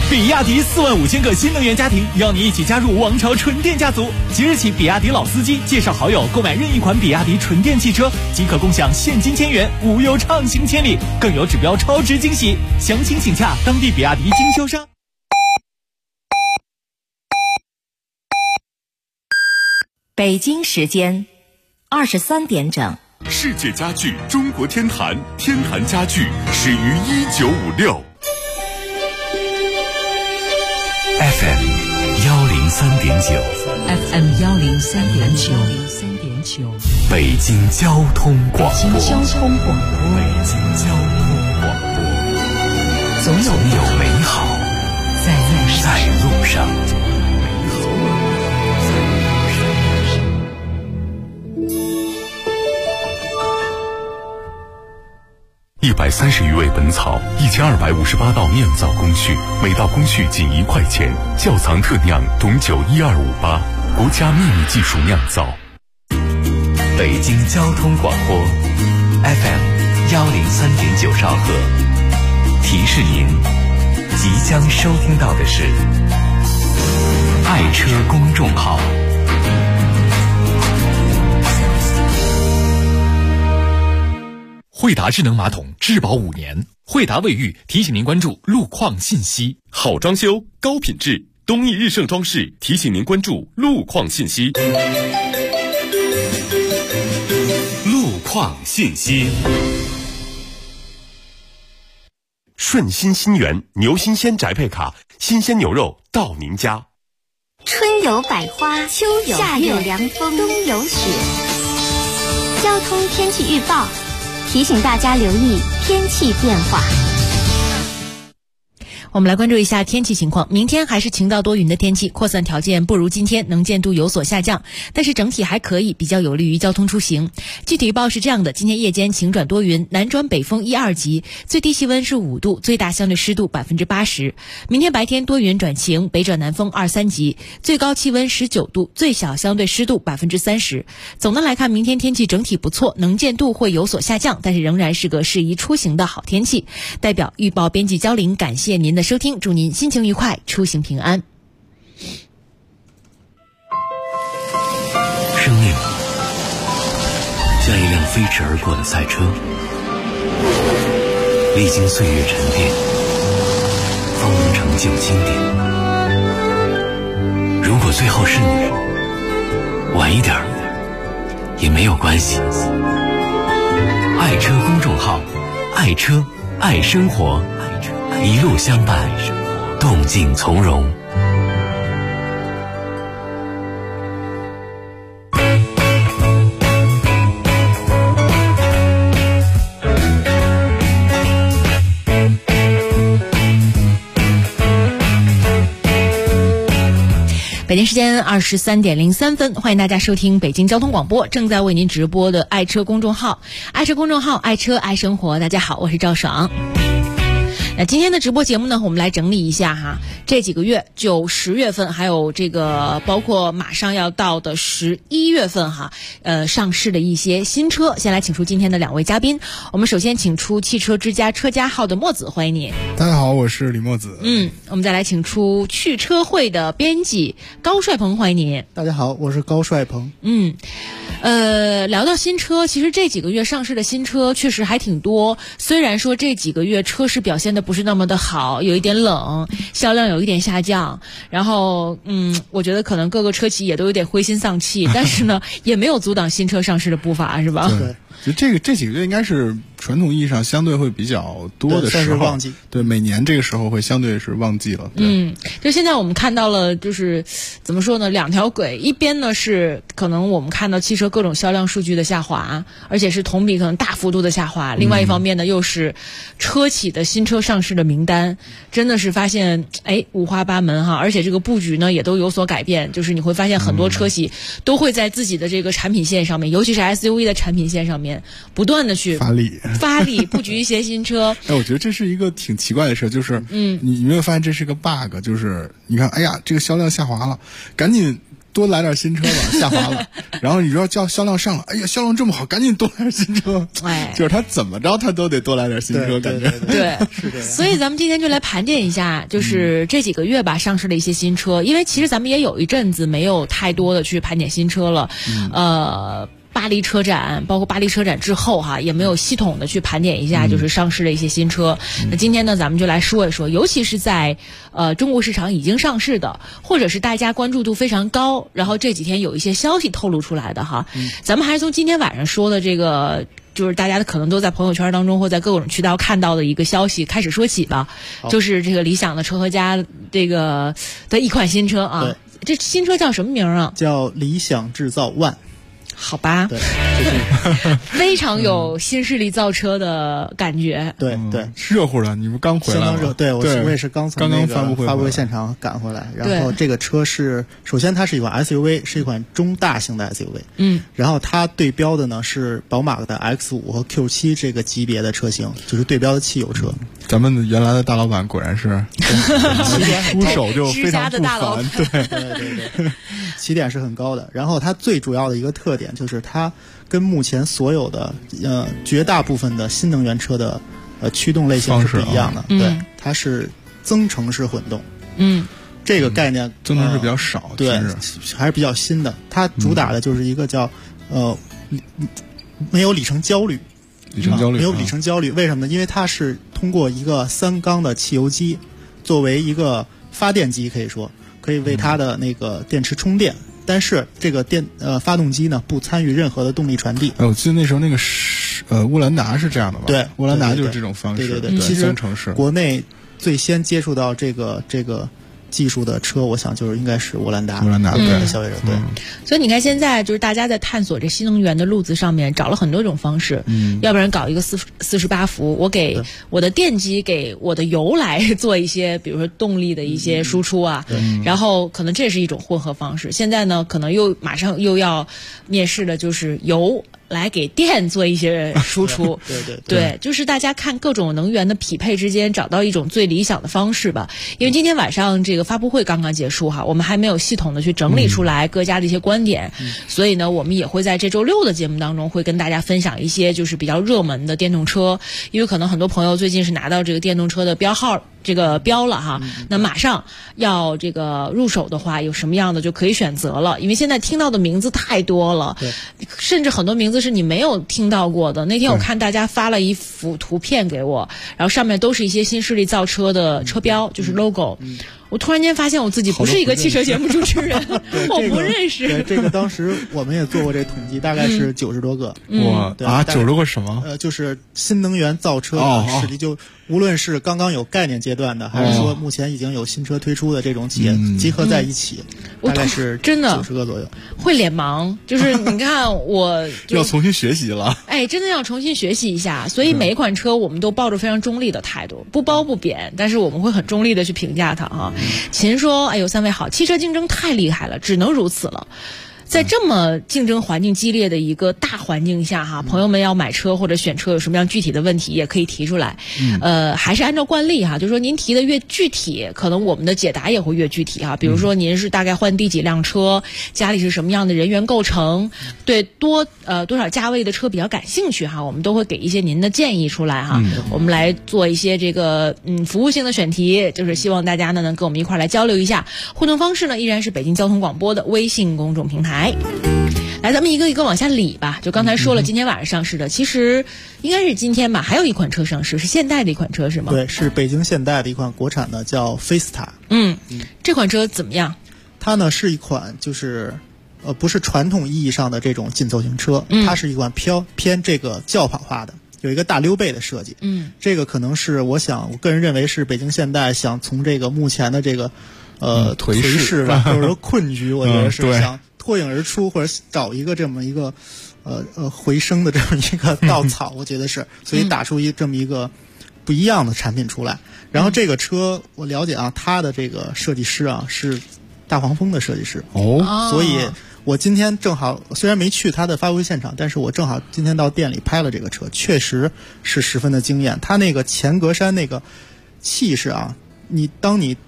比亚迪45000个新能源家庭，邀你一起加入王朝纯电家族。即日起，比亚迪老司机介绍好友购买任意款比亚迪纯电汽车，即可共享现金1000元，无忧畅行千里，更有指标超值惊喜。详情请洽当地比亚迪经销商。 北京时间23点整。 世界家具中国天坛，天坛家具始于1956。 FM 103.9 FM 103.9 北京交通广播。 北京交通广播。 总有美好在路上。130余味本草，1258道酿造工序，每道工序仅1块钱。窖藏特酿董酒12588，国家秘密技术酿造。北京交通广播 FM 103.9兆赫，提示您即将收听到的是爱车公众号。 惠达智能马桶质保5年，惠达卫浴提醒您关注路况信息。 好装修，高品质，东义日盛装饰提醒您关注路况信息。 路况信息。 顺心新源牛新鲜宅配卡，新鲜牛肉到您家。 春有百花，秋有夏有凉风，冬有雪。交通天气预报提醒大家留意天气变化。 我们来关注一下天气情况。明天还是晴到多云的天气，扩散条件不如今天，能见度有所下降，但是整体还可以，比较有利于交通出行。具体预报是这样的：今天夜间晴转多云，南转北风1、2级，最低气温是5度，最大相对湿度80%。明天白天多云转晴，北转南风2、3级，最高气温19度，最小相对湿度30%。总的来看，明天天气整体不错，能见度会有所下降，但是仍然是个适宜出行的好天气。代表预报编辑焦玲，感谢您的收听，祝您心情愉快，出行平安。 生命像一辆飞驰而过的赛车，历经岁月沉淀，方能成就经典。如果最后是你，晚一点也没有关系。爱车公众号，爱车爱生活，一路相伴，动静从容。 北京时间23点03分，欢迎大家收听北京交通广播，正在为您直播的爱车公众号，爱车公众号，爱车爱生活。大家好，我是赵爽。那今天的直播节目呢，我们来整理一下哈，这几个月9、10月份，还有这个包括马上要到的11月份哈，上市的一些新车。先来请出今天的2位嘉宾，我们首先请出汽车之家车家号的墨子，欢迎你。 大家好，我是李墨子。 我们再来请出汽车会的编辑高帅鹏，欢迎你。 大家好，我是高帅鹏。 聊到新车，其实这几个月上市的新车确实还挺多，虽然说这几个月车市表现的不是那么的好，有一点冷，销量有一点下降，然后我觉得可能各个车企也都有点灰心丧气，但是呢也没有阻挡新车上市的步伐，是吧？ 对，就这几个月应该是传统意义上相对会比较多的时候，算是旺季。对，每年这个时候会相对是旺季了。 就现在我们看到了，就是怎么说呢，两条轨，一边呢是可能我们看到汽车各种销量数据的下滑，而且是同比可能大幅度的下滑，另外一方面呢又是车企的新车上市的名单，真的是发现五花八门哈，而且这个布局呢也都有所改变，就是你会发现很多车企都会在自己的这个产品线上面，尤其是 SUV 的产品线上面不断的去发力布局一些新车。 我觉得这是一个挺奇怪的事，就是你没有发现这是个 bug， 就是你看这个销量下滑了，赶紧多来点新车吧，下滑了。然后你说叫销量上了，哎呀，销量这么好，赶紧多来点新车。 哎， 就是他怎么着他都得多来点新车，感觉对， 是这样。 所以咱们今天就来盘点一下，就是这几个月吧上市的一些新车，因为其实咱们也有一阵子没有太多的去盘点新车了，巴黎车展，包括巴黎车展之后哈，也没有系统的去盘点一下，就是上市的一些新车。那今天呢，咱们就来说一说，尤其是在中国市场已经上市的，或者是大家关注度非常高，然后这几天有一些消息透露出来的哈。咱们还是从今天晚上说的这个，就是大家可能都在朋友圈当中或在各种渠道看到的一个消息开始说起吧，就是这个理想的车和家这个的一款新车啊。这新车叫什么名啊？ 叫理想制造ONE。 好吧， 对，就是非常有新势力造车的感觉。 对， 热乎的，你们刚回来吗？ 相当热。对，我也是刚从那个发布会现场赶回来。然后这个车首先它是一款 SUV， 是一款中大型的 SUV。然后它对标的呢是宝马的 X5 和 Q7 这个级别的车型，就是对标的汽油车。 咱们原来的大老板果然是出手就非常不凡， 对，起点是很高的。然后它最主要的一个特点就是它跟目前所有的绝大部分的新能源车的驱动类型是不一样的。对，它是增程式混动。这个概念增程式比较少， 对，还是比较新的。它主打的就是一个叫没有里程焦虑。没有里程焦虑，为什么呢？因为它是通过一个3缸的汽油机作为一个发电机，可以为它的那个电池充电。但是这个发动机呢不参与任何的动力传递。 我记得那时候那个乌兰达是这样的吧？ 对， 乌兰达就是这种方式。 对，其实城市国内最先接触到这个技术的车，我想就是应该是乌兰达对消费者。对， 所以你看现在就是大家在探索这新能源的路子上面找了很多种方式，要不然搞一个48伏，我给我的电机给我的油来做一些比如说动力的一些输出啊，然后可能这是一种混合方式。现在呢可能马上又要面试的就是油来给电做一些输出。对，就是大家看各种能源的匹配之间找到一种最理想的方式吧。因为今天晚上这个发布会刚刚结束哈，我们还没有系统的去整理出来各家的一些观点，所以呢我们也会在这周6的节目当中会跟大家分享一些就是比较热门的电动车。因为可能很多朋友最近是拿到这个电动车的标号这个标了哈，那马上要这个入手的话有什么样的就可以选择了。因为现在听到的名字太多了，甚至很多名字是你没有听到过的。那天我看大家发了一幅图片给我，然后上面都是一些新势力造车的车标，就是 logo。我突然间发现我自己不是一个汽车节目主持人，我不认识。 对，这个当时我们也做过这统计，大概是90多个。 哇，90多个什么？ 就是新能源造车的势力，就无论是刚刚有概念阶段的，还是说目前已经有新车推出的这种企业集合在一起，大概是真的 90个左右。 会脸盲，就是你看我要重新学习了。 真的要重新学习一下。所以每一款车我们都抱着非常中立的态度，不褒不贬，但是我们会很中立的去评价它啊。秦说：“哎呦，3位好，汽车竞争太厉害了，只能如此了。”在这么竞争环境激烈的一个大环境下哈，朋友们要买车或者选车有什么样具体的问题也可以提出来。还是按照惯例哈，就是说您提的越具体，可能我们的解答也会越具体哈。比如说您是大概换第几辆车，家里是什么样的人员构成，对多少价位的车比较感兴趣哈，我们都会给一些您的建议出来哈。我们来做一些这个服务性的选题，就是希望大家呢能跟我们一块来交流一下。互动方式呢依然是北京交通广播的微信公众平台。来，咱们一个一个往下理吧。就刚才说了，今天晚上上市的，其实应该是今天吧。还有一款车上市，是现代的一款车是吗？ 对，是北京现代的一款国产的，叫菲斯塔。 这款车怎么样？ 它呢是一款就是不是传统意义上的这种紧凑型车，它是一款偏这个轿跑化的，有一个大溜背的设计。这个可能是我个人认为是北京现代想从这个目前的这个颓势吧，或者说困局，我觉得是想脱颖而出，或者找一个这么一个回升的这么一个稻草，我觉得是，所以打出这么一个不一样的产品出来。然后这个车我了解啊，它的这个设计师啊是大黄蜂的设计师所以我今天正好虽然没去他的发布会现场，但是我正好今天到店里拍了这个车，确实是十分的惊艳。它那个前格栅那个气势啊，当你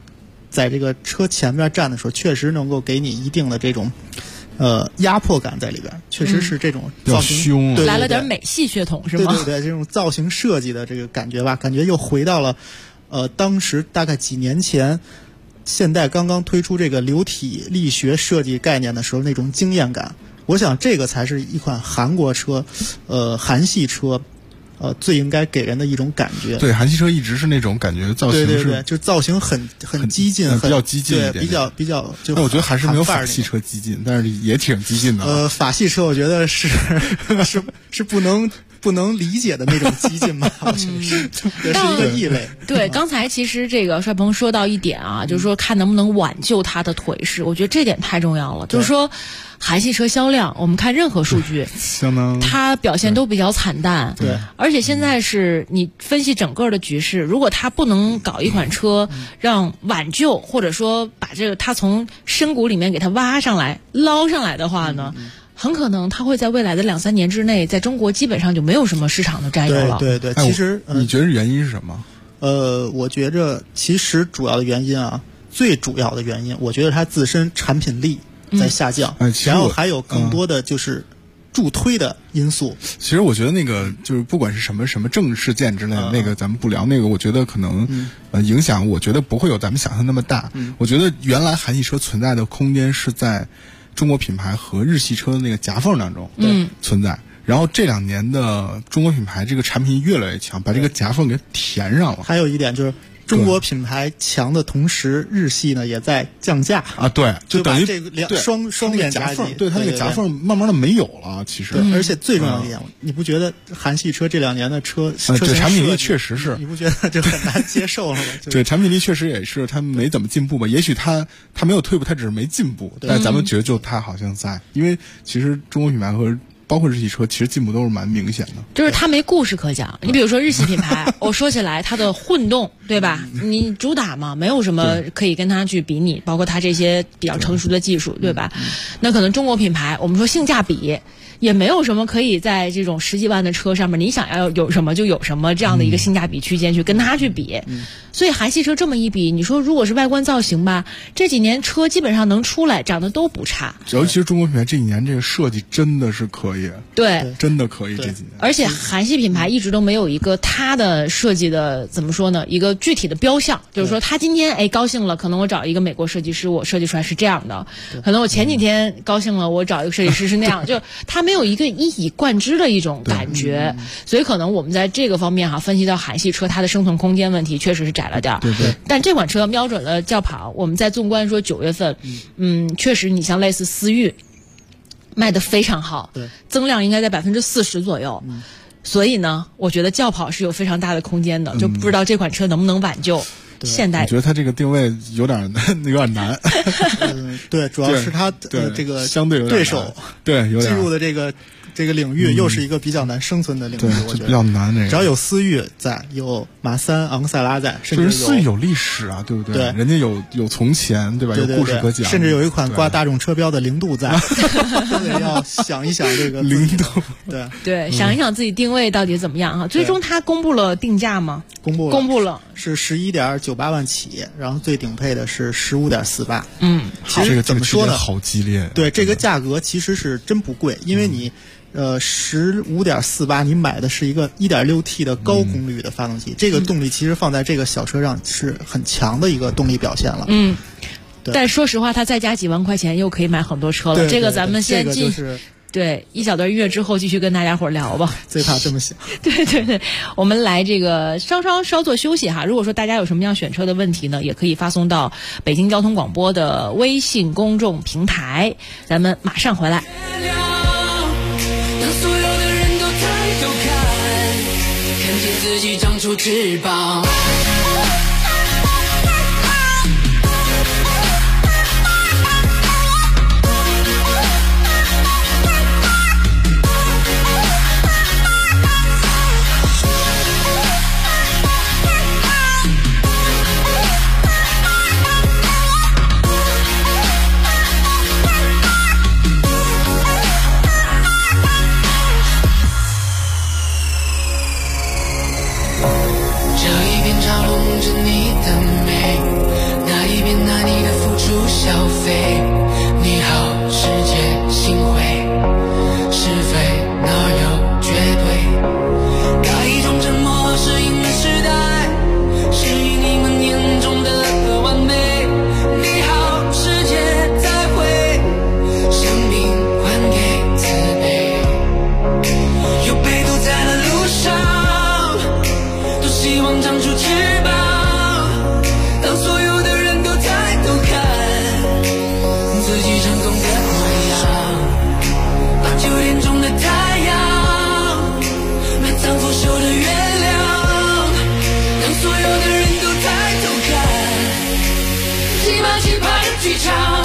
在这个车前面站的时候，确实能够给你一定的这种压迫感在里边，确实是这种造型凶， 对， 来了点美系血统是吗？ 对，这种造型设计的这个感觉吧，感觉又回到了当时大概几年前，现代刚刚推出这个流体力学设计概念的时候那种惊艳感。我想这个才是一款韩国车，韩系车。最应该给人的一种感觉。 对，韩系车一直是那种感觉造型是， 对，就造型很激进， 比较激进一点， 对，比较就。 但我觉得还是没有法系车激进，但是也挺激进的。 法系车我觉得是不能理解的那种激进吧，我觉得是一个异类。 对，刚才其实这个帅鹏说到一点啊，就是说看能不能挽救他的腿势，我觉得这点太重要了。就是说，韩系车销量，我们看任何数据， 相当它表现都比较惨淡。 对， 而且现在是你分析整个的局势，如果他不能搞一款车让挽救，或者说把这个他从深谷里面给他挖上来、捞上来的话呢？很可能它会在未来的2-3年之内，在中国基本上就没有什么市场的占有了。 对，其实你觉得原因是什么？ 我觉着其实主要的原因啊，最主要的原因，我觉得它自身产品力在下降，然后还有更多的就是助推的因素。 其实我觉得那个就是不管是什么政治事件之类的，那个咱们不聊。那个我觉得可能影响，我觉得不会有咱们想象那么大。我觉得原来韩系车存在的空间是在中国品牌和日系车的那个夹缝当中存在，然后这2年的中国品牌这个产品越来越强，把这个夹缝给填上了。 还有一点就是中国品牌强的同时，日系呢也在降价啊，对，就等于这个双面夹击， 对它那个夹缝慢慢的没有了。其实， 而且最重要的一点，你不觉得韩系车这2年的车这产品力确实是， 你不觉得就很难接受了吗？ 对，产品力确实也是，它没怎么进步吧？也许它没有退步，它只是没进步。但是咱们觉得就它好像在，因为其实中国品牌和包括日系车，其实进步都是蛮明显的。 就是它没故事可讲。你比如说日系品牌，我说起来它的混动，对吧？你主打嘛，没有什么可以跟它去比拟，包括它这些比较成熟的技术，对吧？那可能中国品牌，我们说性价比。也没有什么可以在这种10几万的车上面，你想要有什么就有什么这样的一个性价比区间去跟它去比。所以韩系车这么一比，你说如果是外观造型吧，这几年车基本上能出来，长得都不差。 尤其是中国品牌这几年这个设计真的是可以， 对， 真的可以这几年。 而且韩系品牌一直都没有一个它的设计的怎么说呢？一个具体的标项，就是说他今天高兴了，可能我找一个美国设计师，我设计出来是这样的；可能我前几天高兴了，我找一个设计师是那样，就他没有一个一以贯之的一种感觉，所以可能我们在这个方面分析到韩系车它的生存空间问题确实是窄了点儿。 对。 但这款车瞄准了轿跑，我们在纵观说9月份，确实你像类似思域卖得非常好， 对， 增量应该在40%左右。所以呢，我觉得轿跑是有非常大的空间的，就不知道这款车能不能挽救现代。 我觉得它这个定位有点难。 对，主要是它这个相对有点对手对有点进入的这个领域又是一个比较难生存的领域，我觉得比较难。 只要有思域在，有马3、昂克赛拉在，甚至思域有历史啊，对不对？ 对， 人家有从前，对吧？有故事可讲， 甚至有一款挂大众车标的零度在，都得要想一想这个零度。 对，想一想自己定位到底怎么样哈。最终它公布了定价吗？ 公布了，是11.98万起，然后最顶配的是15.48。其实怎么说呢？ 好激烈。 对，这个价格其实是真不贵，因为你。15.48，你买的是一个 1.6T 的高功率的发动机，这个动力其实放在这个小车上是很强的一个动力表现了。 但说实话，它再加几万块钱又可以买很多车了。这个咱们先进。对，一小段音乐之后继续跟大家伙儿聊吧。 最怕这么想。 对，我们来这个稍作休息哈。如果说大家有什么样选车的问题呢，也可以发送到北京交通广播的微信公众平台。咱们马上回来。 自己长出翅膀。这一片岔路剧场。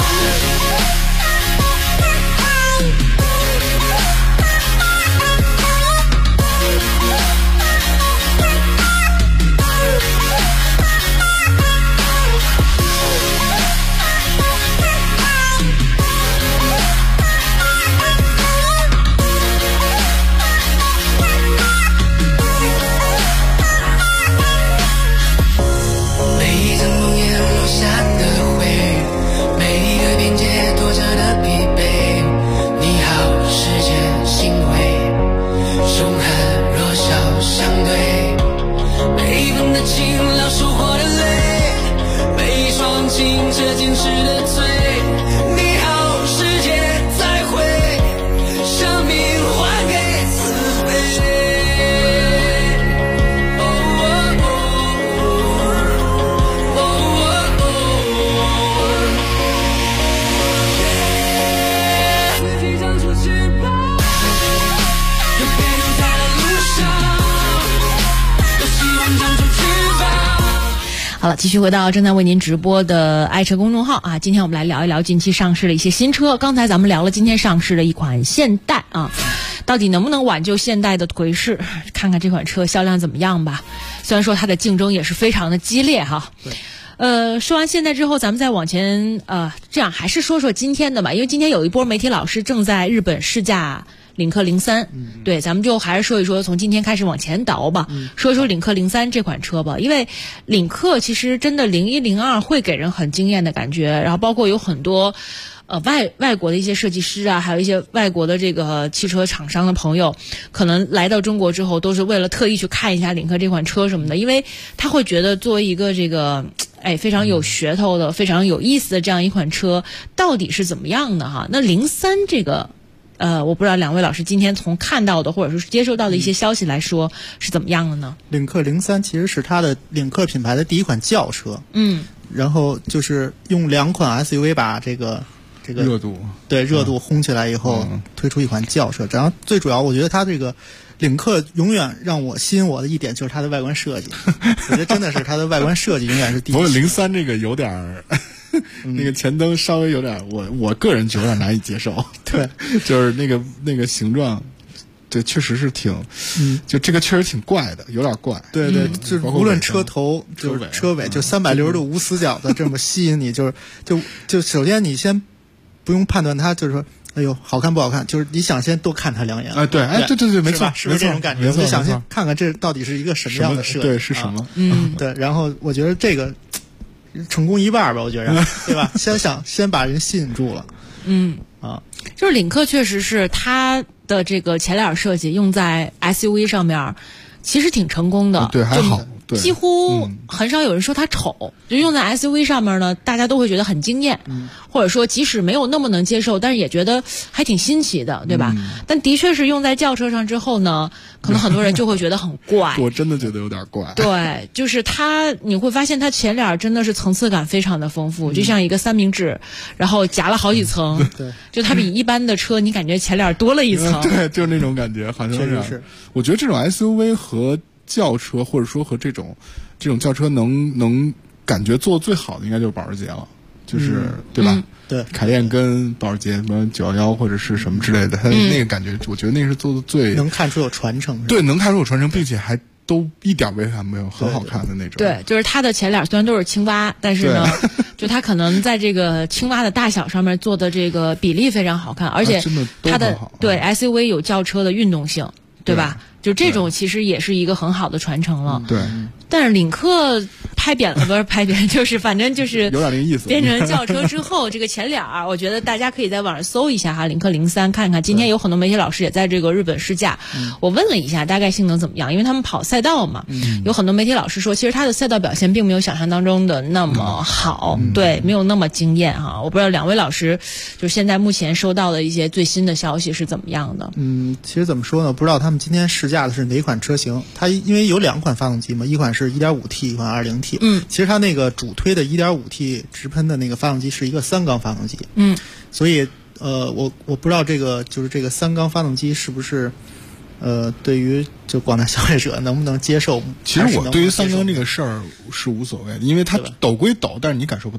好了，继续回到正在为您直播的爱车公众号啊，今天我们来聊一聊近期上市的一些新车。刚才咱们聊了今天上市的一款现代啊，到底能不能挽救现代的颓势？看看这款车销量怎么样吧。虽然说它的竞争也是非常的激烈哈。对。说完现代之后，咱们再往前这样还是说说今天的吧，因为今天有一波媒体老师正在日本试驾领克03，对，咱们就还是说一说从今天开始往前倒吧，说一说领克03这款车吧。因为领克其实真的01、02会给人很惊艳的感觉，然后包括有很多外国的一些设计师啊，还有一些外国的这个汽车厂商的朋友，可能来到中国之后都是为了特意去看一下领克这款车什么的，因为他会觉得作为一个这个非常有噱头的、非常有意思的这样一款车，到底是怎么样的哈？那03这个。我不知道两位老师今天从看到的或者说是接收到的一些消息来说是怎么样的呢？ 领克03其实是它的领克品牌的第一款轿车，然后就是用2款 SUV 把这个热度轰起来以后，推出一款轿车。然后最主要，我觉得它这个领克永远让我吸引我的一点就是它的外观设计，我觉得真的是它的外观设计永远是第一。 不过03这个有点那个前灯稍微有点，我个人觉得有点难以接受。 对， 就是那个形状，对，确实是挺，就这个确实挺怪的，有点怪。 对对，就是无论车头就是车尾，就360度无死角的这么吸引你，就首先你先不用判断它，就是说，哎呦，好看不好看，就是你想先多看它2眼。 对，对，没错， 是不是这种感觉？我就想先看看这到底是一个什么样的设计， 对，是什么？ 对，然后我觉得这个。成功一半吧，我觉得，对吧？先把人吸引住了， 就是领克确实是它的这个前脸设计用在 SUV 上面，其实挺成功的， 对，还好，对， 几乎很少有人说它丑，就用在 SUV 上面呢，大家都会觉得很惊艳，或者说即使没有那么能接受，但是也觉得还挺新奇的，对吧？但的确是用在轿车上之后呢，可能很多人就会觉得很怪。 我真的觉得有点怪。 对，就是你会发现它前脸真的是层次感非常的丰富，就像一个三明治，然后夹了好几层。 对， 就它比一般的车，你感觉前脸多了一层。 对，就是那种感觉，好像是。 我觉得这种 SUV 和轿车，或者说和这种轿车能感觉做最好的，应该就是保时捷了，就是对吧？ 对， 凯宴跟保时捷什么911或者是什么之类的，它那个感觉，我觉得那是做的最能看出有传承。 对，能看出有传承，并且还都一点违和没有，很好看的那种。 对，就是它的前脸虽然都是青蛙，但是呢，就它可能在这个青蛙的大小上面做的这个比例非常好看，而且它的对 SUV 有轿车的运动性，对吧？就这种其实也是一个很好的传承了。 对。 但是领克拍扁了，不是拍扁，就是反正就是有点那个意思。 变成轿车之后，这个前脸我觉得大家可以在网上搜一下哈，领克03看看。今天有很多媒体老师也在这个日本试驾，我问了一下大概性能怎么样，因为他们跑赛道嘛，有很多媒体老师说，其实他的赛道表现并没有想象当中的那么好，对，没有那么惊艳哈。我不知道两位老师就现在目前收到的一些最新的消息是怎么样的？ 其实怎么说呢？不知道他们今天试驾的是哪款车型？它因为有2款发动机嘛，一款是1.5T， 一款 2.0T。其实它那个主推的 1.5T 直喷的那个发动机是一个3缸发动机。所以我不知道这个3缸发动机是不是对于就广大消费者能不能接受？ 其实我对于3缸这个事儿是无所谓的，因为它抖归抖，但是你感受不到。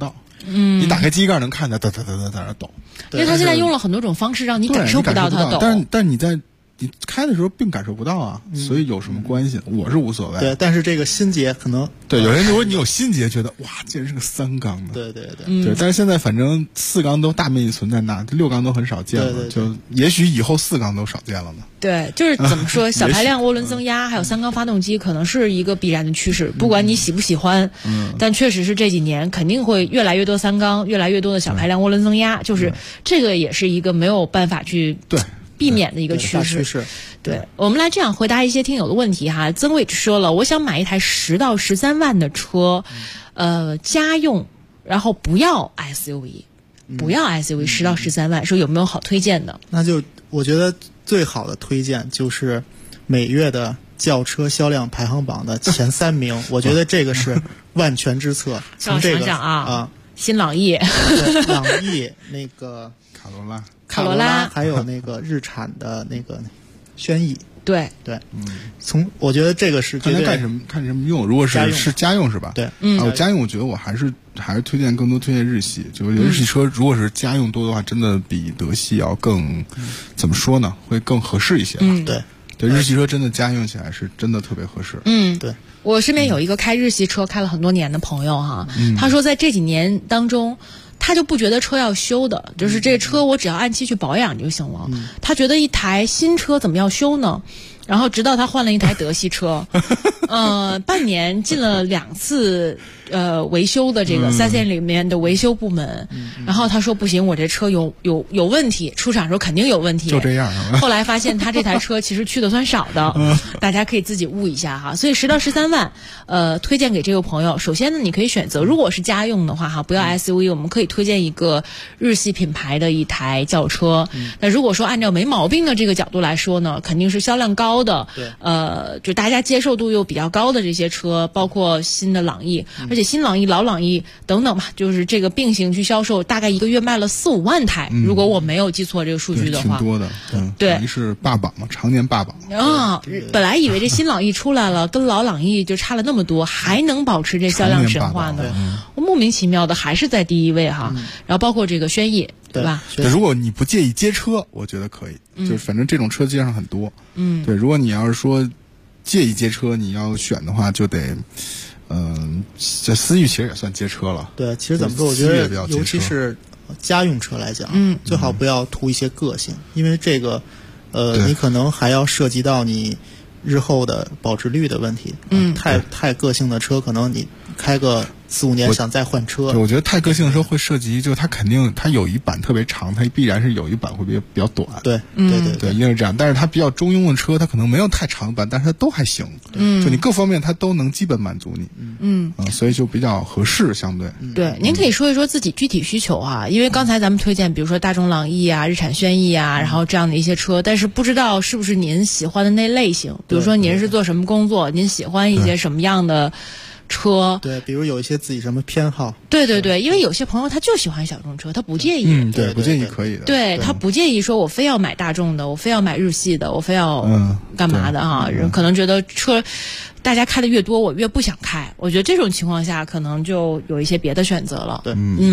你打开机盖能看见哒哒哒哒在那抖。 因为它现在用了很多种方式让你感受不到它抖， 但你开的时候并感受不到啊，所以有什么关系？我是无所谓。 对，但是这个心结可能对有人如果你有心结，觉得哇，竟然是个3缸的。 对对对，对。但是现在反正4缸都大面积存在那，6缸都很少见了。 对， 就也许以后4缸都少见了呢。 对，就是怎么说，小排量涡轮增压还有3缸发动机可能是一个必然的趋势，不管你喜不喜欢，但确实是这几年肯定会越来越多3缸，越来越多的小排量涡轮增压，就是这个也是一个没有办法去避免的一个趋势。对，我们来这样回答一些听友的问题哈。曾伟说了，我想买一台10到13万的车，家用，然后不要 SUV，不要 SUV 10到13万，说有没有好推荐的？ 那就我觉得最好的推荐就是每月的轿车销量排行榜的前3名，我觉得这个是万全之策。从这个新朗逸， 朗逸那个卡罗拉，还有那个日产的那个轩逸。对，从我觉得这个是看它干什么用。如果是家用是吧？ 对， 家用我觉得我还是推荐更多推荐日系。就日系车如果是家用多的话，真的比德系要更怎么说呢？会更合适一些。对，日系车真的家用起来是真的特别合适。 对。 我身边有一个开日系车开了很多年的朋友哈，他说在这几年当中，他就不觉得车要修的，就是这车我只要按期去保养就行了。他觉得一台新车怎么要修呢？然后直到他换了一台德系车，半年进了2次维修的这个4S店里面的维修部门，然后他说不行，我这车有问题，出厂时候肯定有问题， 就这样。 后来发现他这台车其实去的算少的，大家可以自己悟一下哈。所以10到13万，推荐给这个朋友。首先呢，你可以选择，如果是家用的话哈，不要 SUV，我们可以推荐一个日系品牌的一台轿车。那如果说按照没毛病的这个角度来说呢，肯定是销量高的，就大家接受度又比较高的这些车，包括新的朗逸，而且新朗逸、老朗逸等等吧，就是这个并行去销售，大概一个月卖了4-5万台，如果我没有记错这个数据的话， 挺多的。对，是霸榜嘛，常年霸榜啊。本来以为这新朗逸出来了，跟老朗逸就差了那么多，还能保持这销量神话呢？我莫名其妙的还是在第一位哈。然后包括这个轩逸，对吧？ 对，如果你不介意街车，我觉得可以，就是反正这种车街上很多。对，如果你要是说介意街车，你要选的话，就得，这思域其实也算街车了。 对，其实怎么说，我觉得尤其是家用车来讲，最好不要图一些个性，因为这个，你可能还要涉及到你日后的保值率的问题。太个性的车，可能你开个4-5年想再换车。 对，我觉得太个性的车会涉及，就它肯定它有一版特别长，它必然是有一版会比较短。 对， 一定是这样。但是它比较中庸的车，它可能没有太长版，但是它都还行。就你各方面它都能基本满足你。所以就比较合适，相对。 对，您可以说一说自己具体需求啊，因为刚才咱们推荐，比如说大众朗逸啊、日产轩逸啊，然后这样的一些车，但是不知道是不是您喜欢的那类型，比如说您是做什么工作，您喜欢一些什么样的车？ 对，比如有一些自己什么偏好。 对，因为有些朋友他就喜欢小众车，他不介意。 对，不介意可以的。 对，他不介意说我非要买大众的，我非要买日系的，我非要干嘛的哈？人可能觉得车大家开的越多，我越不想开。我觉得这种情况下，可能就有一些别的选择了。 对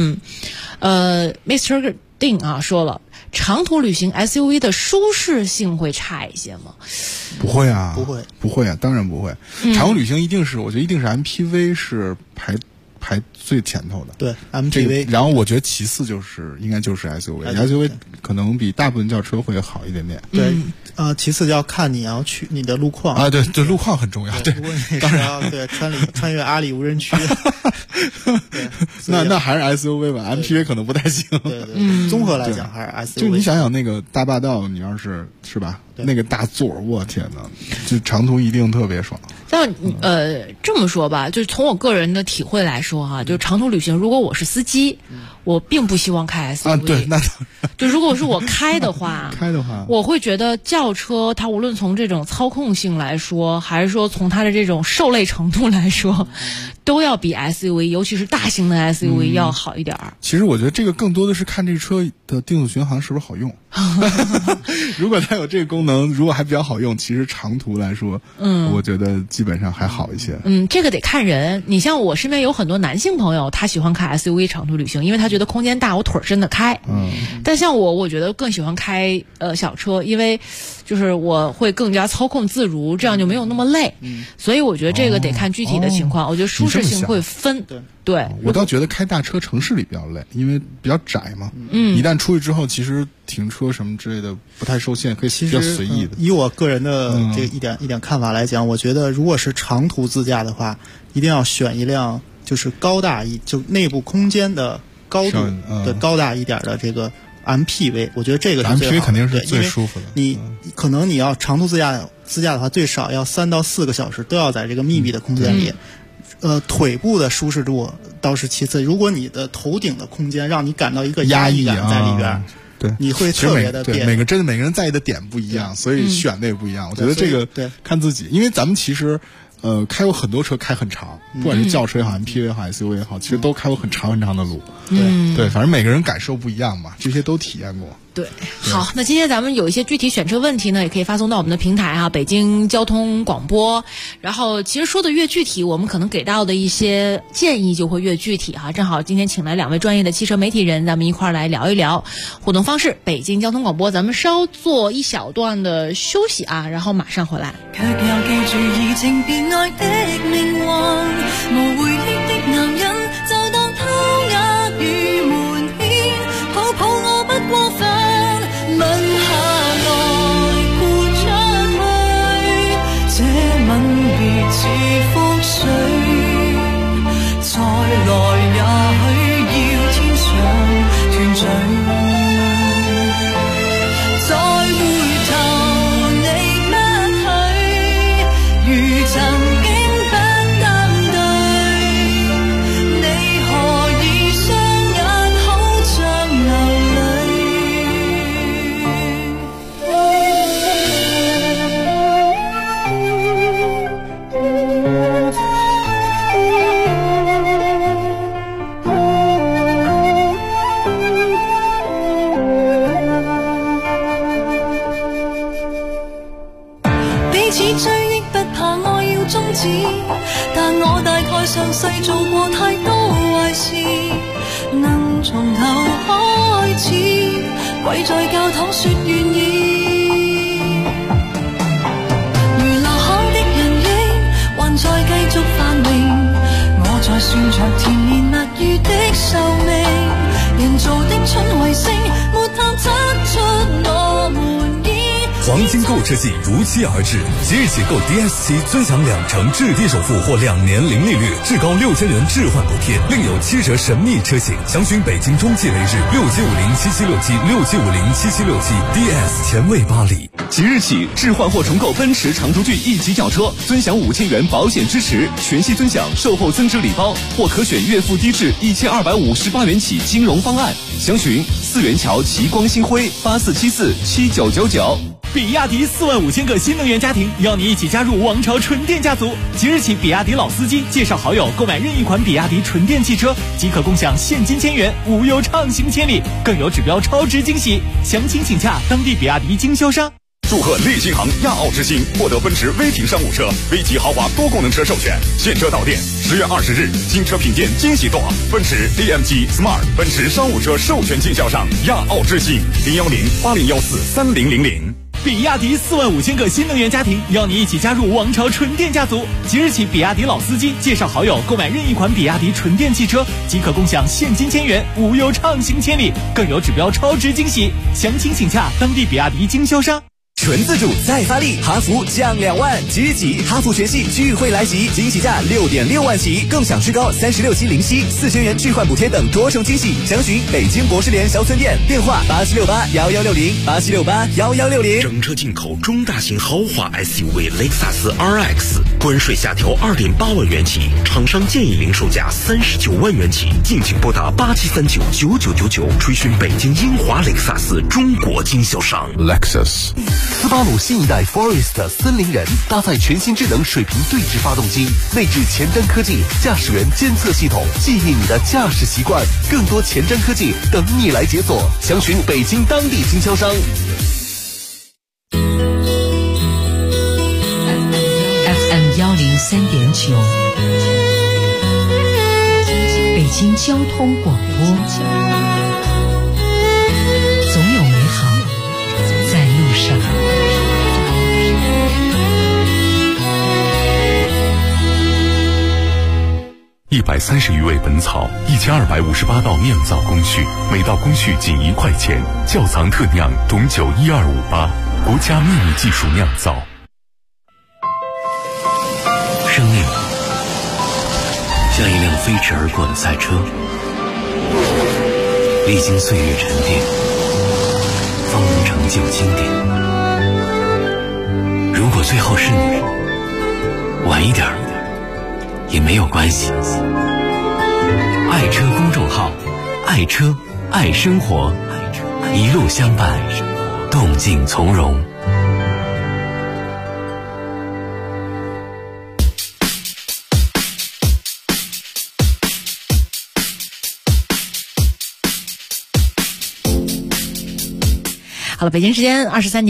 ，Mr. Ding 啊说了，长途旅行 SUV 的舒适性会差一些吗？ 不会啊， 不会啊，当然不会。长途旅行我觉得一定是 MPV 是排最前头的。 对 MPV， 然后我觉得其次应该就是 SUV 可能比大部分轿车会好一点点。 对，其次就要看你要去你的路况啊，对，路况很重要。对， 如果你是要穿越阿里无人区， 那还是 SUV 吧 ，MPV 可能不太行。 对，综合来讲还是 SUV。 就你想想那个大霸道，你要是吧，那个大座，我天哪，就长途一定特别爽。 但这么说吧，就是从我个人的体会来说哈，就是长途旅行，如果我是司机，我并不希望开 SUV 啊。对，那就如果是我开的话，我会觉得轿车它无论从这种操控性来说，还是说从它的这种受累程度来说， 都要比 SUV， 尤其是大型的 SUV 要好一点。 其实我觉得这个更多的是看这个车的定速巡航是不是好用。如果它有这个功能，如果还比较好用，其实长途来说，我觉得基本上还好一些。 这个得看人。你像我身边有很多男性朋友，他喜欢开 SUV 长途旅行，因为他觉得空间大，我腿伸得开。但像我觉得更喜欢开小车，因为就是我会更加操控自如，这样就没有那么累。所以我觉得这个得看具体的情况。我觉得舒适性会分。对， 我倒觉得开大车城市里比较累，因为比较窄嘛。一旦出去之后，其实停车什么之类的不太受限，可以比较随意的。 以我个人的这一点看法来讲，我觉得如果是长途自驾的话，一定要选一辆就是就内部空间的高度的高大一点的这个 MPV， 我觉得这个是最好的。 MPV 肯定是最舒服的。 你可能你要长途自驾的话，最少要3到4个小时都要在这个密闭的空间里。腿部的舒适度倒是其次，如果你的头顶的空间让你感到一个压抑感在里边， 对， 你会特别的别。 每个人在意的点不一样，所以选的也不一样。我觉得这个看自己，因为咱们其实开过很多车，开很长，不管是轿车也好，MPV 也好，SUV 也好，其实都开过很长的路。对，反正每个人感受不一样嘛，这些都体验过。 对，好，那今天咱们有一些具体选车问题呢，也可以发送到我们的平台北京交通广播。然后其实说的越具体，我们可能给到的一些建议就会越具体正好今天请来2位专业的汽车媒体人，咱们一块儿来聊一聊互动方式。北京交通广播，咱们稍做一小段的休息然后马上回来。 卻又記住移情別愛的命運，無回憶的男人就當偷呃與瞞騙，抱抱我不過分，吻下來豁出去，這吻別似覆水，再來也許要天上團聚。但我大概上世做過太多壞事，能從頭開始，跪在教堂說願意。如留下的人影還在繼續繁榮，我在算着甜言蜜語的壽命，人造的蠢衛星沒探測出我們。 黄金购车季如期而至，即日起购 DS7 尊享20%置地首付或2年零利率，至高6000元置换补贴，另有7折神秘车型。详询北京中纪雷日67507767676767 DS 前卫巴黎。 即日起置换或重购奔驰长途骏1级轿车，尊享5000元保险支持，全系尊享售后增值礼包，或可选月付低至1258元起金融方案。详询4元桥齐光星辉84747999。 比亚迪45000个新能源家庭，邀你一起加入王朝纯电家族。即日起，比亚迪老司机介绍好友购买任意款比亚迪纯电汽车，即可共享现金1000元，无忧畅行千里，更有指标超值惊喜。详情请洽当地比亚迪经销商。 祝贺利星行亚奥之星获得奔驰威霆商务车、V级豪华多功能车授权，现车到店。10月20日，新车品鉴惊喜多，奔驰 DMG Smart 奔驰商务车授权经销商亚奥之星01080143000。 比亚迪45000个新能源家庭，邀你一起加入王朝纯电家族。即日起，比亚迪老司机介绍好友购买任意款比亚迪纯电汽车，即可共享现金1000元，无忧畅行千里，更有指标超值惊喜。详情请洽当地比亚迪经销商。 纯自主再发力，哈弗降2万，即日起哈弗全系聚会来袭，惊喜价6.6万起，更享至高36期零息，4000元置换补贴等多重惊喜。详询北京博士联销村店，电话87681160，87681160。 整车进口中大型豪华 SUV 雷克萨斯 RX 关税下调2.8万元起，厂商建议零售价39万元起。敬请拨打87399999，垂询北京英华雷克萨斯中国经销商。 Lexus 斯巴鲁新一代 Forest 森林人搭载全新智能水平对置发动机，内置前瞻科技驾驶员监测系统，记忆你的驾驶习惯。更多前瞻科技等你来解锁，详询北京当地经销商。 FM 103.9，北京交通广播，总有美好在路上。 130余味本草，1258道酿造工序，每道工序仅1块钱。窖藏特酿董酒12588，国家秘密技术酿造。 生命像一辆飞驰而过的赛车，历经岁月沉淀，方能成就经典。如果最后是你，晚一点也没有关系。爱车公众号，爱车爱生活，一路相伴，动静从容。 好了，北京时间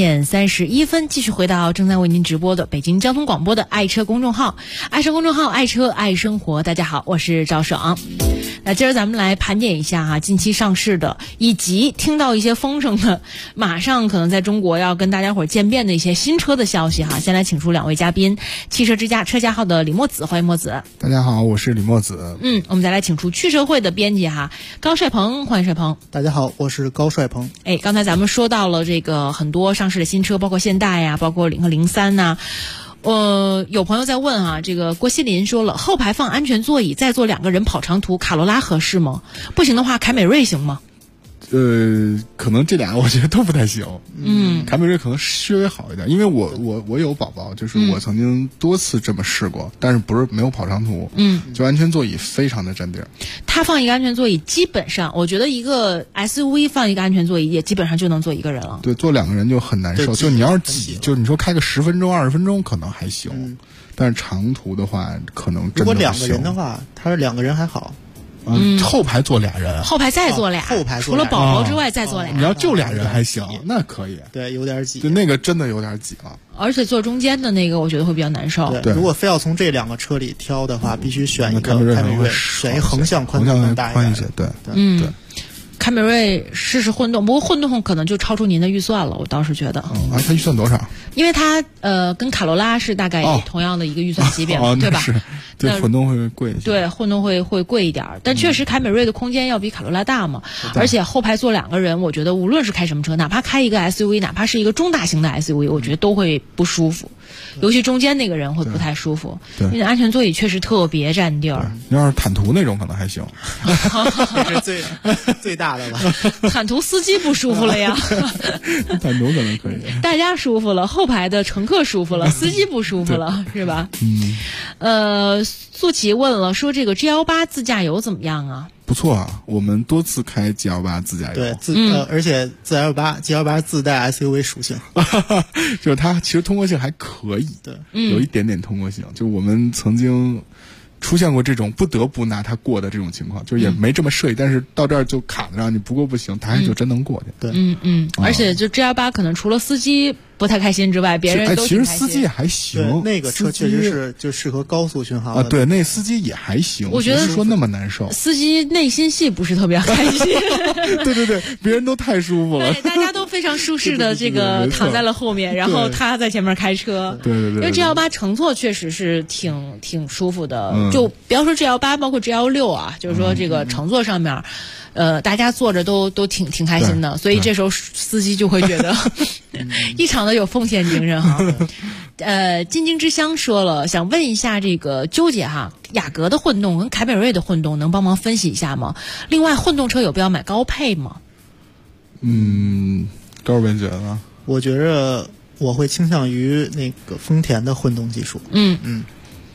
23:31，继续回到正在为您直播的北京交通广播的爱车公众号，爱车公众号，爱车爱生活。大家好，我是赵爽。那今儿咱们来盘点一下近期上市的，以及听到一些风声的，马上可能在中国要跟大家伙见面的一些新车的消息先来请出2位嘉宾，汽车之家车架号的李墨子，欢迎墨子。 大家好，我是李墨子。 我们再来请出汽车会的编辑高帅鹏，欢迎帅鹏。 大家好，我是高帅鹏。 刚才咱们说到了这个很多上市的新车，包括现代呀，包括领克03呐。有朋友在问这个郭锡林说了，后排放安全座椅，再坐2个人跑长途，卡罗拉合适吗？不行的话，凯美瑞行吗？ 可能这俩我觉得都不太行。凯美瑞可能稍微好一点，因为我有宝宝，就是我曾经多次这么试过，但是不是没有跑长途。就安全座椅非常的占地儿。 他放一个安全座椅，基本上我觉得一个 SUV 放一个安全座椅也基本上就能坐1个人了。 对，坐2个人就很难受。就你要是挤，就你说开个10分钟、20分钟可能还行，但是长途的话可能真的不行。 如果2个人的话，他是2个人还好。 后排坐俩人， 后排再坐俩， 后排除了宝宝之外再坐俩。 你要就俩人还行，那可以。 对，有点挤。 对，那个真的有点挤了。 而且坐中间的那个，我觉得会比较难受。 对，如果非要从这2个车里挑的话，必须选一个凯美瑞，选一个横向宽度更大一些。 对， 对。 凯美瑞试试混动，不过混动可能就超出您的预算了，我倒是觉得。 它预算多少？ 因为它跟卡罗拉是大概同样的一个预算级别，对吧？ 对，混动会贵一些。 对，混动会贵一点，但确实凯美瑞的空间要比卡罗拉大嘛，而且后排坐2个人，我觉得无论是开什么车，哪怕开一个 SUV， 哪怕是一个中大型的 SUV， 我觉得都会不舒服。尤其中间那个人会不太舒服，因为安全座椅确实特别占地儿。 要是坦途那种可能还行， 这是最大的了。 坦途司机不舒服了呀， 坦途可能可以， 大家舒服了，后排的乘客舒服了，司机不舒服了，是吧？苏琪问了，说这个 G18 自驾游怎么样啊？ 不错啊，我们多次开 G18 自驾游。 对，而且G18 自带 SUV 属性， 就是它其实通过性还可以， 对， 有一点点通过性。就我们曾经出现过这种不得不拿它过的这种情况，就是也没这么设计，但是到这儿就卡着让你不过不行，它还就真能过去。 对， 而且就 G18 可能除了司机不太开心之外，别人都其实司机也还行。 那个车确实是就适合高速巡航啊。对，那司机也还行， 我觉得不是说那么难受。 司机内心戏不是特别开心。 对，别人都太舒服了。 对，大家都非常舒适的这个躺在了后面，然后他在前面开车。 对。因为 G18 乘坐确实是挺舒服的，就不要说 G18，包括 G16啊，就是说这个乘坐上面。大家坐着都挺开心的，所以这时候司机就会觉得异常的有奉献精神金晶之乡说了，想问一下这个纠结雅阁的混动跟凯美瑞的混动能帮忙分析一下吗？另外，混动车有必要买高配吗？ 高边觉得呢？ 我觉着我会倾向于那个丰田的混动技术。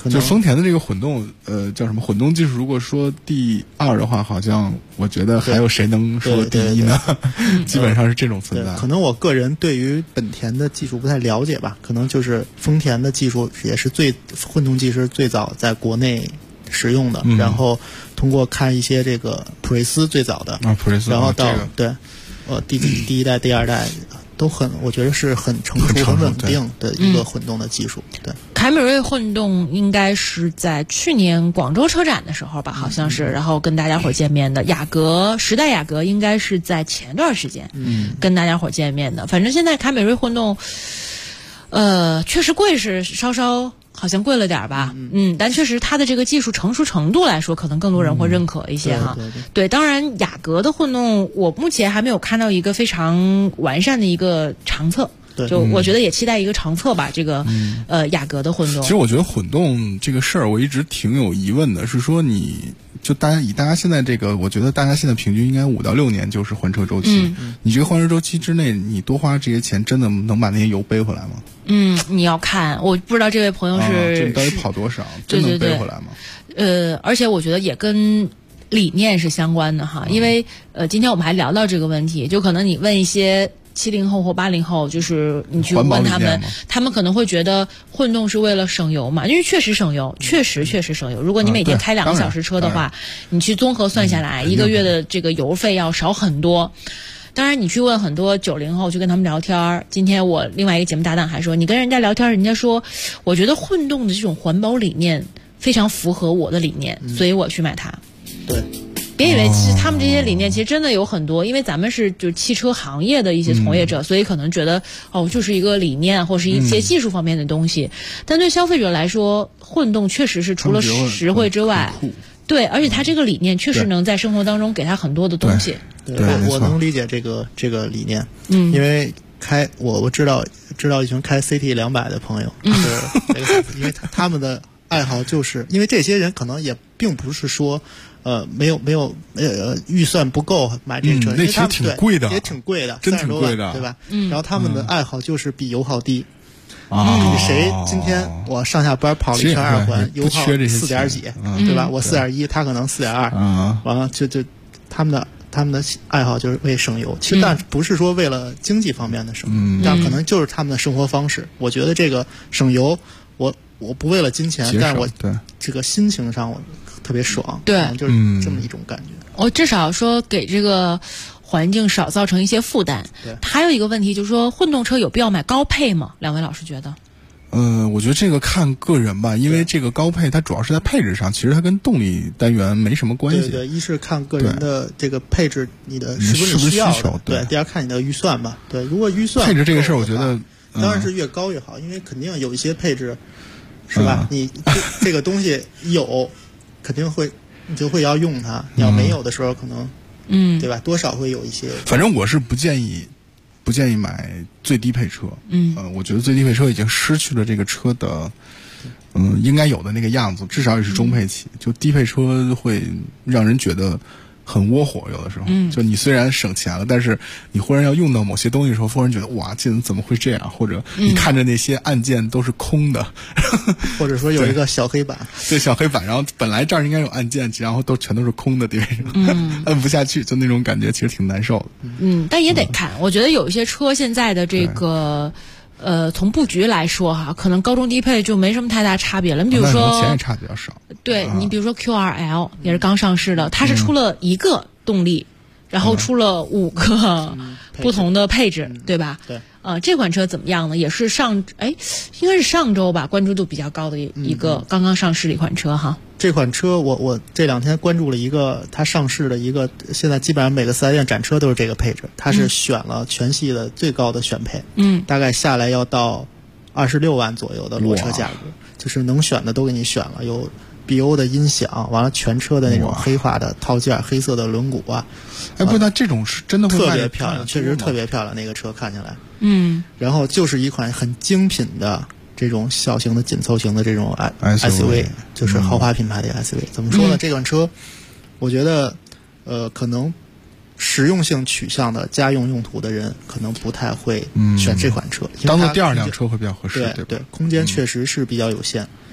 就丰田的这个混动，叫什么混动技术？如果说第2的话，好像我觉得还有谁能说第1呢？基本上是这种存在。 可能我个人对于本田的技术不太了解吧，可能就是丰田的技术也是混动技术最早在国内使用的，然后通过看一些这个普锐斯最早的普锐斯， 然后到第1代、第2代。都我觉得是很成熟、很稳定的一个混动的技术。对， 凯美瑞混动应该是在去年广州车展的时候吧，好像是，然后跟大家伙见面的。10代雅阁应该是在前段时间，跟大家伙见面的。反正现在凯美瑞混动，确实贵，是稍稍好像贵了点吧，但确实它的这个技术成熟程度来说，可能更多人会认可一些哈。对，当然雅阁的混动，我目前还没有看到一个非常完善的一个长测。就我觉得也期待一个长测吧，这个雅阁的混动。 其实我觉得混动这个事儿，我一直挺有疑问的，是说大家现在这个，我觉得大家现在平均应该5到6年就是换车周期。你这个换车周期之内，你多花这些钱，真的能把那些油背回来吗？ 你要看，我不知道这位朋友这到底跑多少，真能背回来吗？ 而且我觉得也跟理念是相关的哈，因为今天我们还聊到这个问题，就可能你问一些70后或80后，就是你去问他们，他们可能会觉得混动是为了省油嘛，因为确实省油，确实省油。如果你每天开2个小时车的话，你去综合算下来，一个月的这个油费要少很多。当然，你去问很多90后，去跟他们聊天。今天我另外一个节目搭档还说，你跟人家聊天，人家说，我觉得混动的这种环保理念非常符合我的理念，所以我去买它。 对。 别以为其实他们这些理念其实真的有很多，因为咱们是就汽车行业的一些从业者，所以可能觉得就是一个理念或是一些技术方面的东西。但对消费者来说，混动确实是除了实惠之外，对，而且它这个理念确实能在生活当中给他很多的东西。 对，我能理解这个理念，因为我知道一群开 CT 200的朋友，因为他们的爱好就是因为这些人可能也并不是说。没有预算不够买这个车， 那其实挺贵的， 也挺贵的， 真挺贵的， 对吧？然后他们的爱好就是比油耗低。谁今天我上下班跑了一圈2环，油耗4点几，对吧？我4.1，他可能4.2，完了就他们的爱好就是为省油，其实但不是说为了经济方面的省油，但可能就是他们的生活方式。我觉得这个省油，我不为了金钱，但是我这个心情上我特别爽， 对， 就是这么一种感觉。 我至少说给这个环境少造成一些负担。 对， 还有一个问题就是说，混动车有必要买高配吗？两位老师觉得？ 我觉得这个看个人吧，因为这个高配它主要是在配置上，其实它跟动力单元没什么关系。 对，一是看个人的这个配置，你的是不是需要的？对，第二看你的预算吧。对，如果预算配置这个事儿，我觉得当然是越高越好，因为肯定有一些配置，是吧？你这个东西有，肯定你就会要用它。你要没有的时候，可能，对吧？多少会有一些。 反正我是不建议买最低配车。我觉得最低配车已经失去了这个车的，应该有的那个样子，至少也是中配起。就低配车会让人觉得很窝火，有的时候，就你虽然省钱了，但是你忽然要用到某些东西的时候，忽然觉得哇，这怎么会这样？或者你看着那些按键都是空的， 或者说有一个小黑板， 对，小黑板，然后本来这儿应该有按键，然后全都是空的地方，按不下去，就那种感觉其实挺难受的。 但也得看，我觉得有一些车现在的这个。从布局来说哈，可能高中低配就没什么太大差别了。你比如说， 钱也差比较少。 对，你比如说 QRL 也是刚上市的，它是出了一个动力，然后出了5个不同的配置，对吧？ 对。 这款车怎么样呢？也是应该是上周吧，关注度比较高的一个刚刚上市的一款车哈。 这款车我这2天关注了一个它上市的一个，现在基本上每个4S店展车都是这个配置，它是选了全系的最高的选配，大概下来要到26万左右的裸车价格，就是能选的都给你选了，有 BO 的音响，完了全车的那种黑化的套件，黑色的轮毂啊。 那这种是真的会特别漂亮，确实特别漂亮，那个车看起来。然后就是一款很精品的这种小型的紧凑型的这种 SUV， 就是豪华品牌的 SUV。怎么说呢？这款车，我觉得，可能实用性取向的家用用途的人可能不太会选这款车， 当做第2辆车会比较合适。 对，空间确实是比较有限。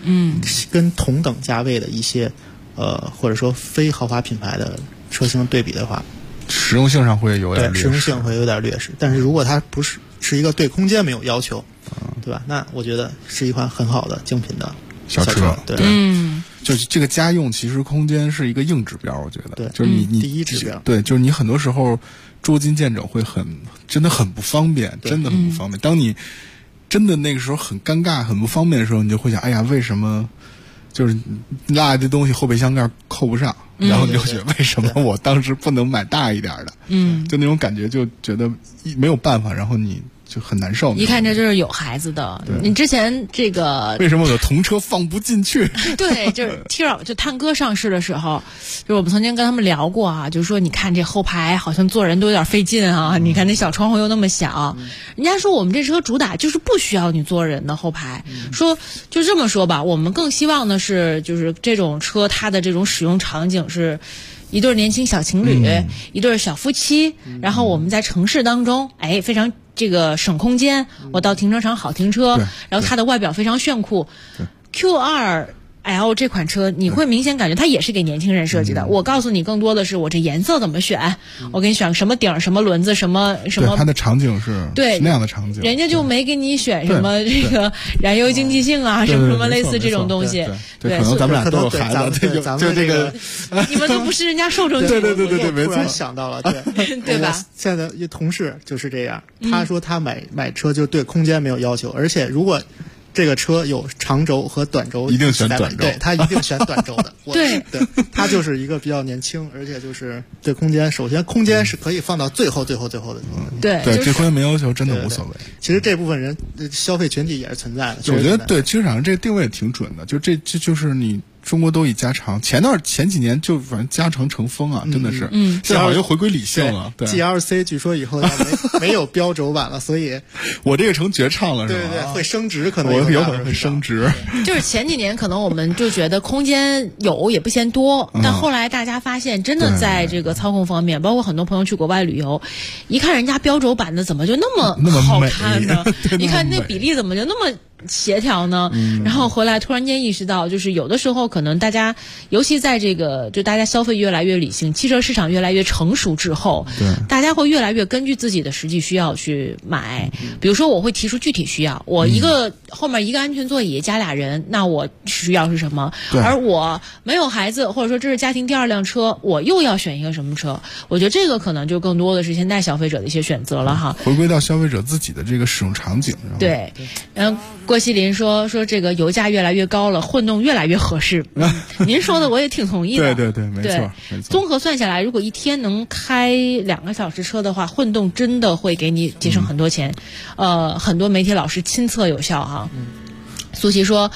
跟同等价位的一些或者说非豪华品牌的车型对比的话， 实用性上会有点劣势， 实用性会有点劣势。但是如果它不是一个对空间没有要求，对吧？那我觉得是一款很好的精品的小车。对， 就是这个家用其实空间是一个硬指标，我觉得， 对， 就是你第一指标， 对，就是你很多时候捉襟见肘会真的很不方便，真的很不方便。当你真的那个时候很尴尬、很不方便的时候，你就会想，哎呀，为什么就是拉这东西后备箱盖扣不上？然后你就觉得为什么我当时不能买大一点的？就那种感觉，就觉得没有办法，然后你就很难受。 一看这就是有孩子的。你之前这个为什么我的童车放不进去？ 对，就是就探戈上市的时候，就是我们曾经跟他们聊过啊，就是说你看这后排好像坐人都有点费劲啊，你看那小窗户又那么小，人家说我们这车主打就是不需要你坐人的后排，说就这么说吧，我们更希望的是就是这种车它的这种使用场景是一对年轻小情侣，一对小夫妻，然后我们在城市当中，非常这个省空间，我到停车场好停车，然后它的外表非常炫酷。Q2L 这款车你会明显感觉它也是给年轻人设计的。我告诉你，更多的是我这颜色怎么选，我给你选什么顶、什么轮子、什么， 它的场景是那样的场景， 人家就没给你选什么这个燃油经济性啊，什么类似这种东西。 对，可能咱们俩都有孩子，就这个， 你们都不是人家受众群。 对，没错。 突然想到了，对吧？ 现在一同事就是这样，他说他买车就对空间没有要求，而且如果这个车有长轴和短轴， 一定选短轴， 对，他一定选短轴的。 对， 他就是一个比较年轻，而且就是对空间，首先空间是可以放到最后的。 对， 对空间没要求真的无所谓。 其实这部分人消费群体也是存在的。 我觉得对，其实上这个定位也挺准的，这就是你。中国都以加长，前几年就反正加长成风啊，真的是，正好又回归理性了。对 ，GLC 据说以后没有标轴版了，所以我这个成绝唱了，是吧？ 对，会升值，可能我有可能会升值。 就是前几年可能我们就觉得空间有也不嫌多，但后来大家发现，真的在这个操控方面，包括很多朋友去国外旅游，一看人家标轴版的怎么就那么好看呢？你看那比例怎么就那么协调呢？然后回来突然间意识到，就是有的时候可能大家，尤其在这个就大家消费越来越理性，汽车市场越来越成熟之后，大家会越来越根据自己的实际需要去买。比如说我会提出具体需要，我后面一个安全座椅加俩人，那我需要是什么？而我没有孩子，或者说这是家庭第二辆车，我又要选一个什么车？我觉得这个可能就更多的是现代消费者的一些选择了哈。 回归到消费者自己的这个使用场景。 对，然后郭麒麟说这个油价越来越高了，混动越来越合适。您说的我也挺同意的。 对，没错。 综合算下来，如果一天能开2个小时车的话，混动真的会给你节省很多钱。很多媒体老师亲测有效哈。苏琪说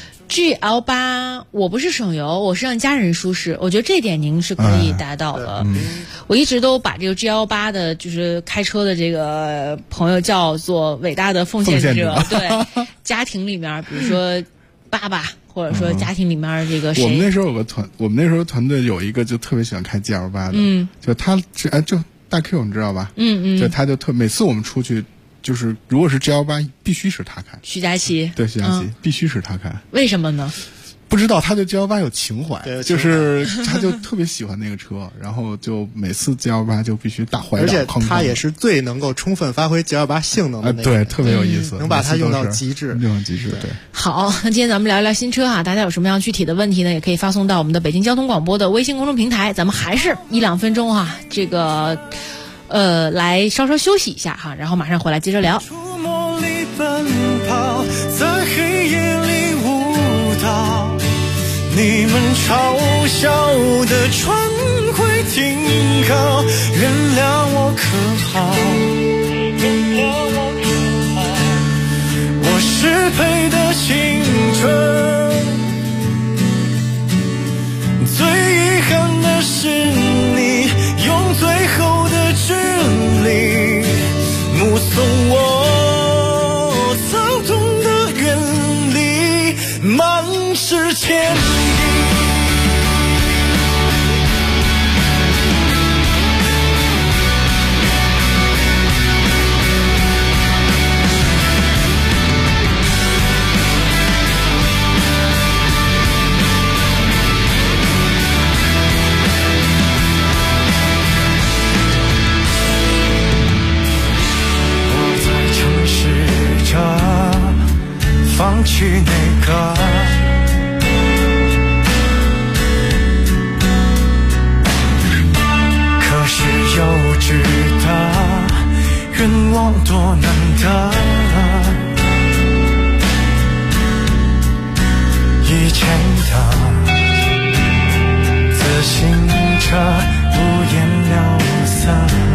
GL8我不是省油，我是让家人舒适，我觉得这点您是可以达到的。我一直都把这个 GL8的就是开车的这个朋友叫做伟大的奉献者。对，家庭里面比如说爸爸，或者说家庭里面这个谁， 我们那时候团队有一个就特别喜欢开 GL8 的，就他就大 Q 你知道吧？就他就每次我们出去。就是如果是 GL8 必须是他开， 徐佳琪， 对，徐佳琪必须是他开， 为什么呢？ 不知道，他对 GL8 有情怀，就是他就特别喜欢那个车，然后就每次 GL8 就必须大怀而且他也是最能够充分发挥 GL8 性能的那个， 对，特别有意思， 能把它用到极致， 对。 好，那今天咱们聊一聊新车哈，大家有什么样具体的问题呢？也可以发送到我们的北京交通广播的微信公众平台，咱们还是1-2分钟哈，这个。来稍稍休息一下哈，然后马上回来接着聊。 出没里奔跑，在黑夜里舞蹈，你们嘲笑的船会停靠，原谅我可好？我适配的青春，最遗憾的是你用最后的距离目送我操纵的远离满是歉意。 多难得。以前的自行车无颜料色，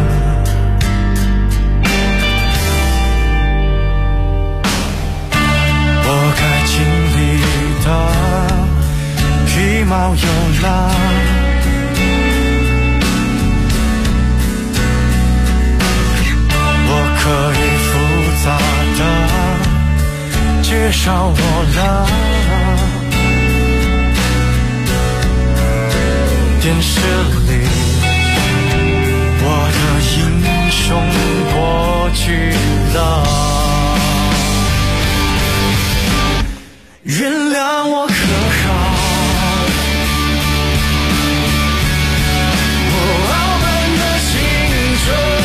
我该经历的皮毛有了，我可以复杂的介绍我了。电视里我的英雄过去了，原谅我可好？我傲慢的青春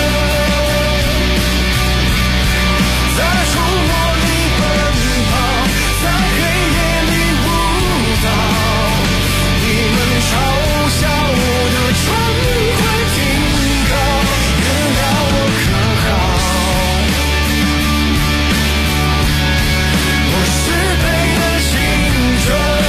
在触摸里奔跑，在黑夜里舞蹈，你们嘲笑我的船会停靠，原谅我可好？我失陪的青春，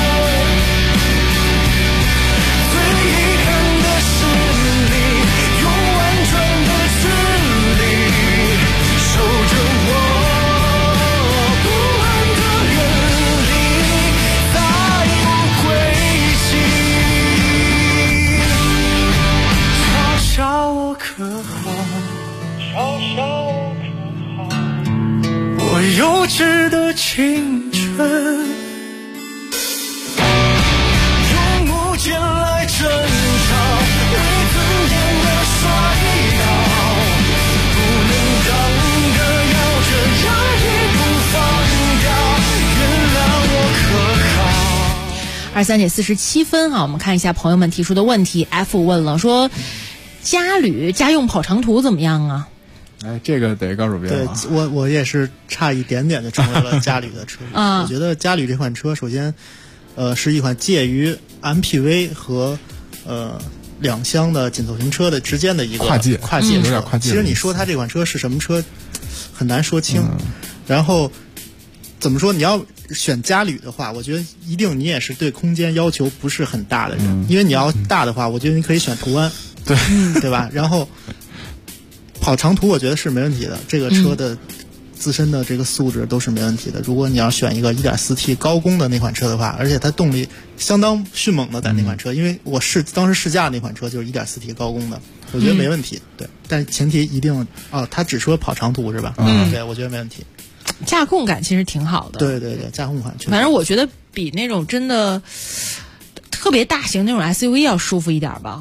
最遗憾的是你用婉转的字里守着我不安的人力，在我归期，嘲笑我可好？嘲笑我可好？我幼稚的青春，用木剑来争吵，为尊严而摔倒，不能让的要这样也不放掉，原谅我可好 ？23点47分啊，我们看一下朋友们提出的问题。F 问了说，家用跑长途怎么样啊？ 哎，这个得告诉别人。 对，我也是差一点点就成为了嘉旅的车主。我觉得嘉旅这款车，首先，是一款介于 MPV 和两厢的紧凑型车的之间的一个跨界车。 有点跨界。 其实你说它这款车是什么车，很难说清。然后怎么说？你要选嘉旅的话，我觉得一定你也是对空间要求不是很大的人，因为你要大的话，我觉得你可以选途安，对吧？然后跑长途我觉得是没问题的，这个车的自身的这个素质都是没问题的。如果你要选一个 1.4T 高功的那款车的话，而且它动力相当迅猛的在那款车，因为我当时试驾那款车就是 1.4T 高功的，我觉得没问题。对，但前提一定他只说跑长途是吧？对，我觉得没问题。 驾控感其实挺好的。 对，驾控感确实。 反正我觉得比那种真的特别大型那种 SUV 要舒服一点吧。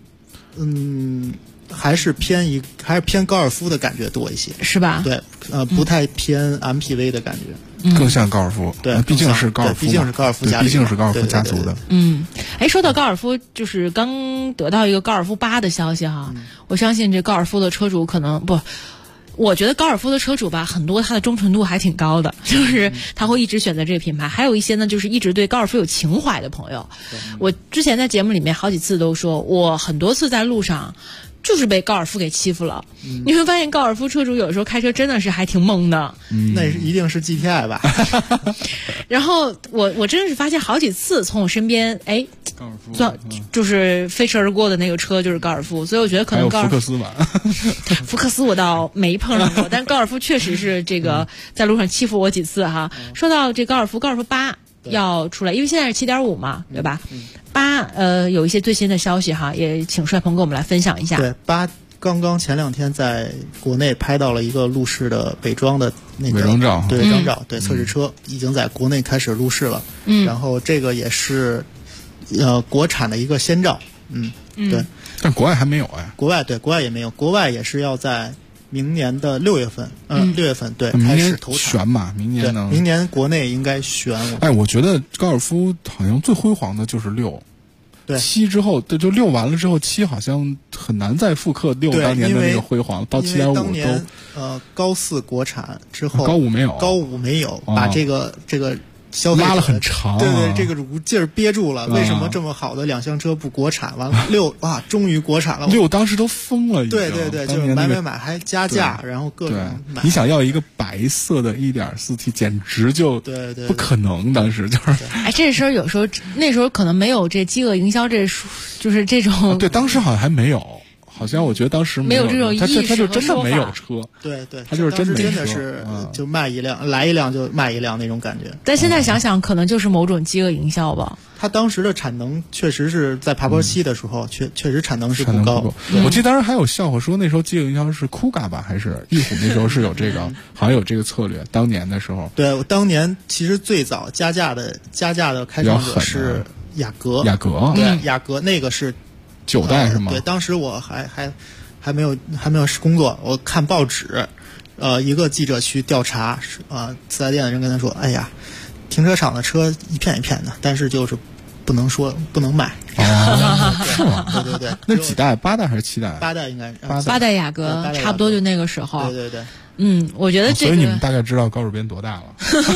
还是偏高尔夫的感觉多一些， 是吧？ 对，不太偏 MPV 的感觉， 更像高尔夫。 对， 毕竟是高尔夫， 毕竟是高尔夫家族的。 说到高尔夫，就是刚得到一个高尔夫8的消息哈，我相信这高尔夫的车主可能不。我觉得高尔夫的车主吧，很多他的忠诚度还挺高的，就是他会一直选择这个品牌。还有一些呢，就是一直对高尔夫有情怀的朋友。我之前在节目里面好几次都说，我很多次在路上就是被高尔夫给欺负了。你会发现高尔夫车主有时候开车真的是还挺猛的。 那一定是 GTI 吧。 然后我真的是发现好几次从我身边高尔夫就是飞驰而过的那个车就是高尔夫，所以我觉得可能高尔夫。 福克斯吧。 福克斯我倒没碰上过，但高尔夫确实是这个在路上欺负我几次哈。说到这高尔夫8要出来，因为现在是7.5嘛，对吧？8有一些最新的消息哈，也请帅鹏给我们来分享一下。 对，8刚刚前2天在国内拍到了一个路试的伪装的那个伪装照， 对，伪装照，对，测试车已经在国内开始路试了。然后这个也是国产的一个先兆。对。 但国外还没有哎。 国外也没有，国外也是要在明年的6月份，6月份对开始投产选嘛，明年国内应该选。 我觉得高尔夫好像最辉煌的就是6， 对 7之后，就6完了之后，7好像很难再复刻6当年的那个辉煌，到7.5都高4国产之后， 高5没有， 把这个消费者拉了很长， 对对，这个股劲儿憋住了。为什么这么好的两厢车不国产？完了6哇，终于国产了。 6当时都疯了， 对对对，就是买还加价，然后各种买。 你想要一个白色的 1.4T， 简直就不可能。当时就是， 哎，这时候有时候那时候可能没有这饥饿营销，就是这种。 对，当时好像还没有。好像我觉得当时没有这种意识， 他就真的没有车， 对对， 他就是真的是就卖一辆，来一辆就卖一辆那种感觉。 但现在想想，可能就是某种饥饿营销吧。 他当时的产能确实是在爬坡期的时候，确实产能是不高。 我记得当时还有笑话说，那时候饥饿营销是酷嘎吧，还是翼虎？那时候是有这个，好像有这个策略。当年的时候， 对，我当年其实最早加价的开创者是雅阁，对，雅阁那个是 9代是吗？ 对，当时我还没有工作，我看报纸，一个记者去调查，四 S 店的人跟他说：“哎呀，停车场的车一片一片的，但是就是不能买。” 是吗？ 对对对， 那几代？8代还是7代 ？8代应该是 8代雅阁，差不多就那个时候。 对对对。 我觉得这个， 所以你们大概知道高主编多大了？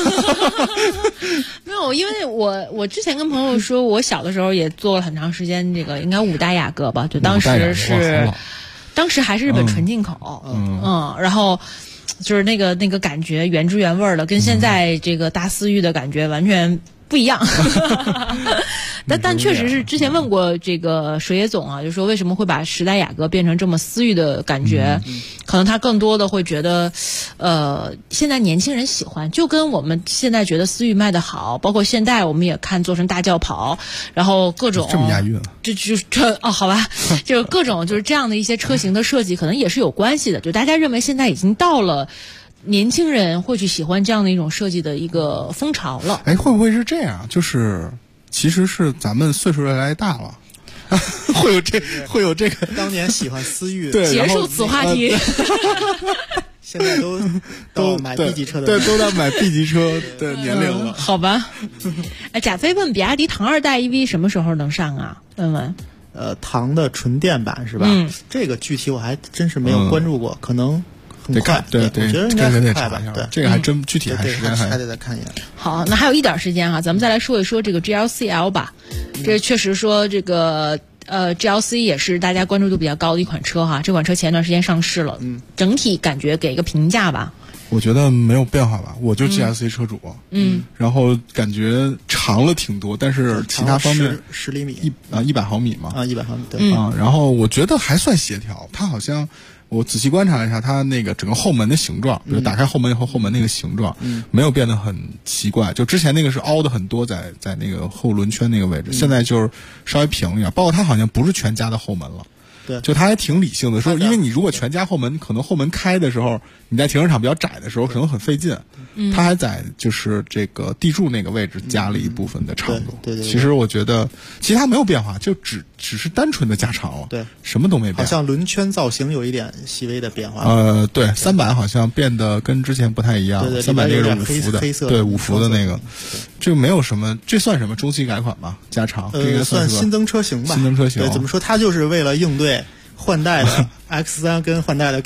没有，因为我之前跟朋友说，我小的时候也做了很长时间这个，应该5代雅阁吧，就当时还是日本纯进口，然后就是那个感觉原汁原味的，跟现在这个大思域的感觉完全不一样。但确实是之前问过这个水野总啊，就说为什么会把10代雅阁变成这么思域的感觉，可能他更多的会觉得现在年轻人喜欢，就跟我们现在觉得思域卖得好，包括现代我们也看做成大轿跑，然后各种这么押韵啊， 好吧，就是各种就是这样的一些车型的设计可能也是有关系的，就大家认为现在已经到了年轻人会去喜欢这样的一种设计的一个风潮了。 哎，会不会是这样？就是其实是咱们岁数越来越大了，会有这个。 当年喜欢思域， 对， 结束此话题。 现在都买 B 级车的， 对，都在买 B 级车的年龄了。 好吧。贾飞问比亚迪唐2代 EV 什么时候能上啊？问。 唐的纯电版是吧？这个具体我还真是没有关注过，可能。 得看，对， 我觉得应该很快吧。 对，这个还真具体还时间还得再看一眼。 好，那还有一点时间哈，咱们再来说一说这个 GLC-L 吧。这确实说这个GLC 也是大家关注度比较高的一款车哈。这款车前段时间上市了，整体感觉给个评价吧。 我觉得没有变化吧，我就 GLC 车主，然后感觉长了挺多，但是其他方面 10厘米 100毫米嘛 ，100毫米对然后我觉得还算协调，它好像。我仔细观察了一下，它那个整个后门的形状，比如打开后门以后，后门那个形状，没有变得很奇怪。就之前那个是凹的很多，在那个后轮圈那个位置，现在就是稍微平一点。包括它好像不是全加的后门了。 对， 就它还挺理性的，说因为你如果全加后门，可能后门开的时候，你在停车场比较窄的时候可能很费劲。它还在就是这个地柱那个位置加了一部分的长度。 对， 其实我觉得其他没有变化，就只是单纯的加长了。 对， 什么都没变。 好像轮圈造型有一点细微的变化。 对，300好像变得跟之前不太一样。 对 ，300那个是5伏的， 黑色对，5伏的那个。这个没有什么，这算什么中期改款吧？加长，这个算新增车型吧。 新增车型。 对，怎么说？它就是为了应对换代的 X3 跟换代的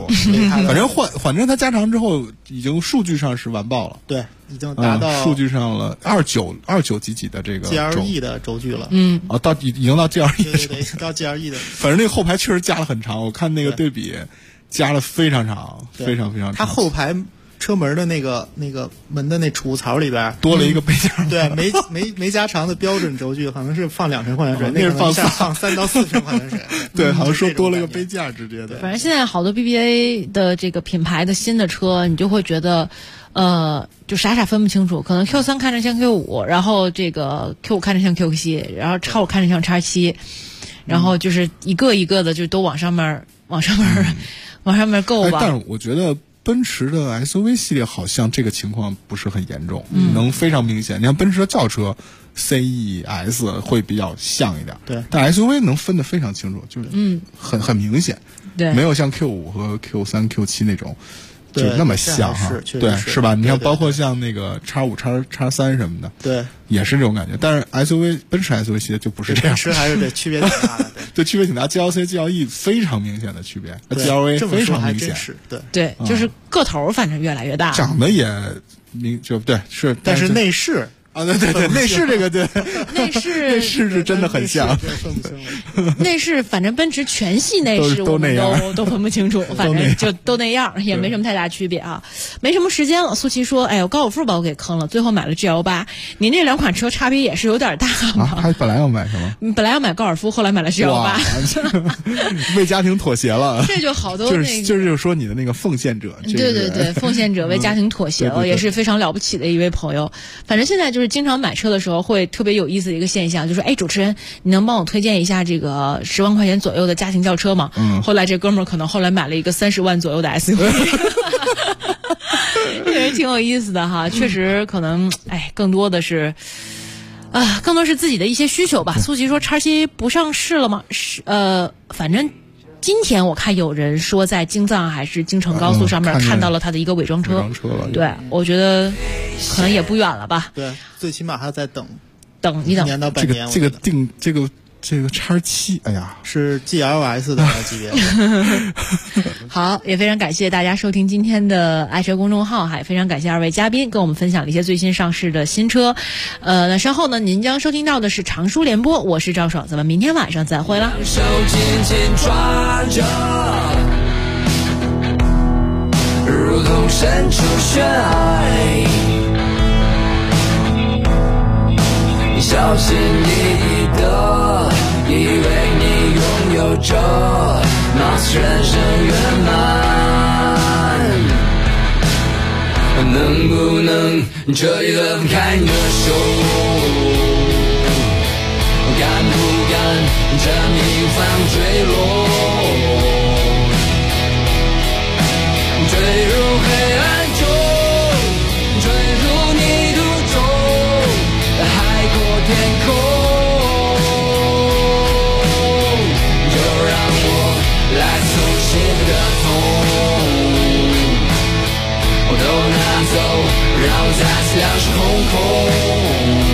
Q5， 反正它加长之后，已经数据上是完爆了。 对，已经达到数据上了29几的这个 GLE 的轴距了。 已经到 GLE 的， 对，到 GLE 的。 反正那个后排确实加了很长，我看那个对比加了非常长，非常非常长。 它后排车门的那个门的那储物槽里边多了一个杯架。 对，没加长的标准轴距可能是放2升矿泉水，那是放 3到4升矿泉水。 对，好像说多了个杯架直接的。 反正现在好多 BBA 的这个品牌的新的车，你就会觉得就傻分不清楚，可能 Q3 看着像 Q5， 然后这个 Q5 看着像 Q7， 然后X5 看着像X7，然后就是一个一个的就都往上面够吧。 但是我觉得奔驰的 SUV 系列好像这个情况不是很严重，能非常明显。你看奔驰的轿车 CES 会比较像一点， 对， 但 SUV 能分得非常清楚，就是很明显， 对， 没有像 Q5 和 Q3、Q7 那种就那么像哈， 对， 是吧？你看，包括像那个X5、X3什么的， 对， 也是这种感觉。但是 SUV 奔驰 SUV 系列就不是这样， 奔驰还是对区别挺大的， 对，区别挺大。GLC、GLE 非常明显的区别，GLA 非常明显， 对， 就是个头反正越来越大， 长得也对是， 但是内饰。 啊，对，内饰这个对， 内饰是真的很像。 内饰反正奔驰全系内饰我们都分不清楚，反正就都那样，也没什么太大区别啊。没什么时间了，苏琪说：“哎呦，高尔夫把我给坑了，最后买了 GL8。您这两款车差别也是有点大嘛。” 他本来要买什么？ 本来要买高尔夫，后来买了 GL8， 为家庭妥协了。 这就好多就是说你的那个奉献者。 对，奉献者为家庭妥协了，也是非常了不起的一位朋友。反正现在就是经常买车的时候会特别有意思的一个现象，就是哎，主持人，你能帮我推荐一下这个10万块钱左右的家庭轿车吗？后来这哥们儿可能后来买了一个30万左右的 SUV， 也是挺有意思的哈。确实可能更多的是自己的一些需求吧。苏琪说X7不上市了吗？反正今天我看有人说在京藏还是京承高速上面看到了他的一个伪装车，对，我觉得可能也不远了吧。 对，最起码还要再等一等， 年到半年。 这个X7，哎呀， 是 GLS 的级别。 好，也非常感谢大家收听今天的爱车公众号，还非常感谢2位嘉宾跟我们分享了一些最新上市的新车。那稍后呢，您将收听到的是长舒联播，我是赵爽，咱们明天晚上再会了。 手紧紧抓着，如同身处悬崖，你小心翼翼的以为你拥有着貌似人生圆满，能不能彻底的放开你的手，敢不敢这逆风坠落，坠入黑暗中，坠入泥土中，海阔天空，就让我来从心的痛都拿走，让我再次两手空空，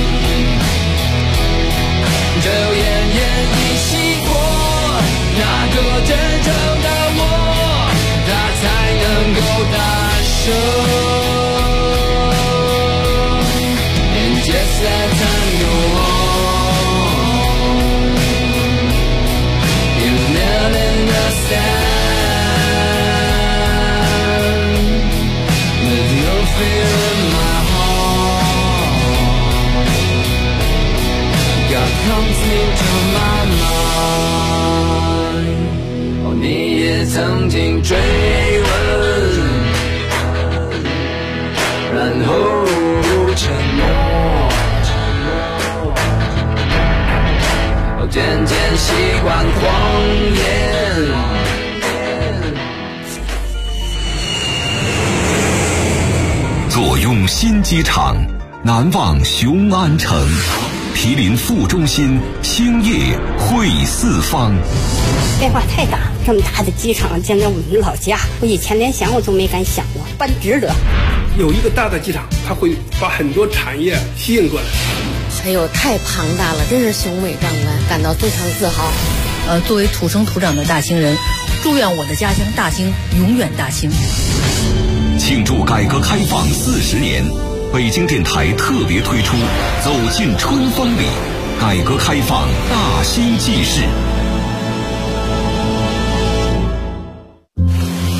只有奄奄一息过那个真正的我，他才能够大声迎接再探幽。You never understand, there's no fear in my heart. God comes into my mind. 哦，你也曾经追问，然后沉默，渐渐习惯谎言。 坐拥新机场，难忘雄安城。毗邻副中心，兴业汇四方。 变化太大，这么大的机场建在我们老家，我以前连想我都没敢想过，办值得。 有一个大的机场，它会把很多产业吸引过来。 哎呦，太庞大了，真是雄伟壮观，感到非常自豪。 作为土生土长的大兴人，祝愿我的家乡大兴永远大兴。 庆祝改革开放40年，北京电台特别推出《走进春风里》，改革开放大兴纪事。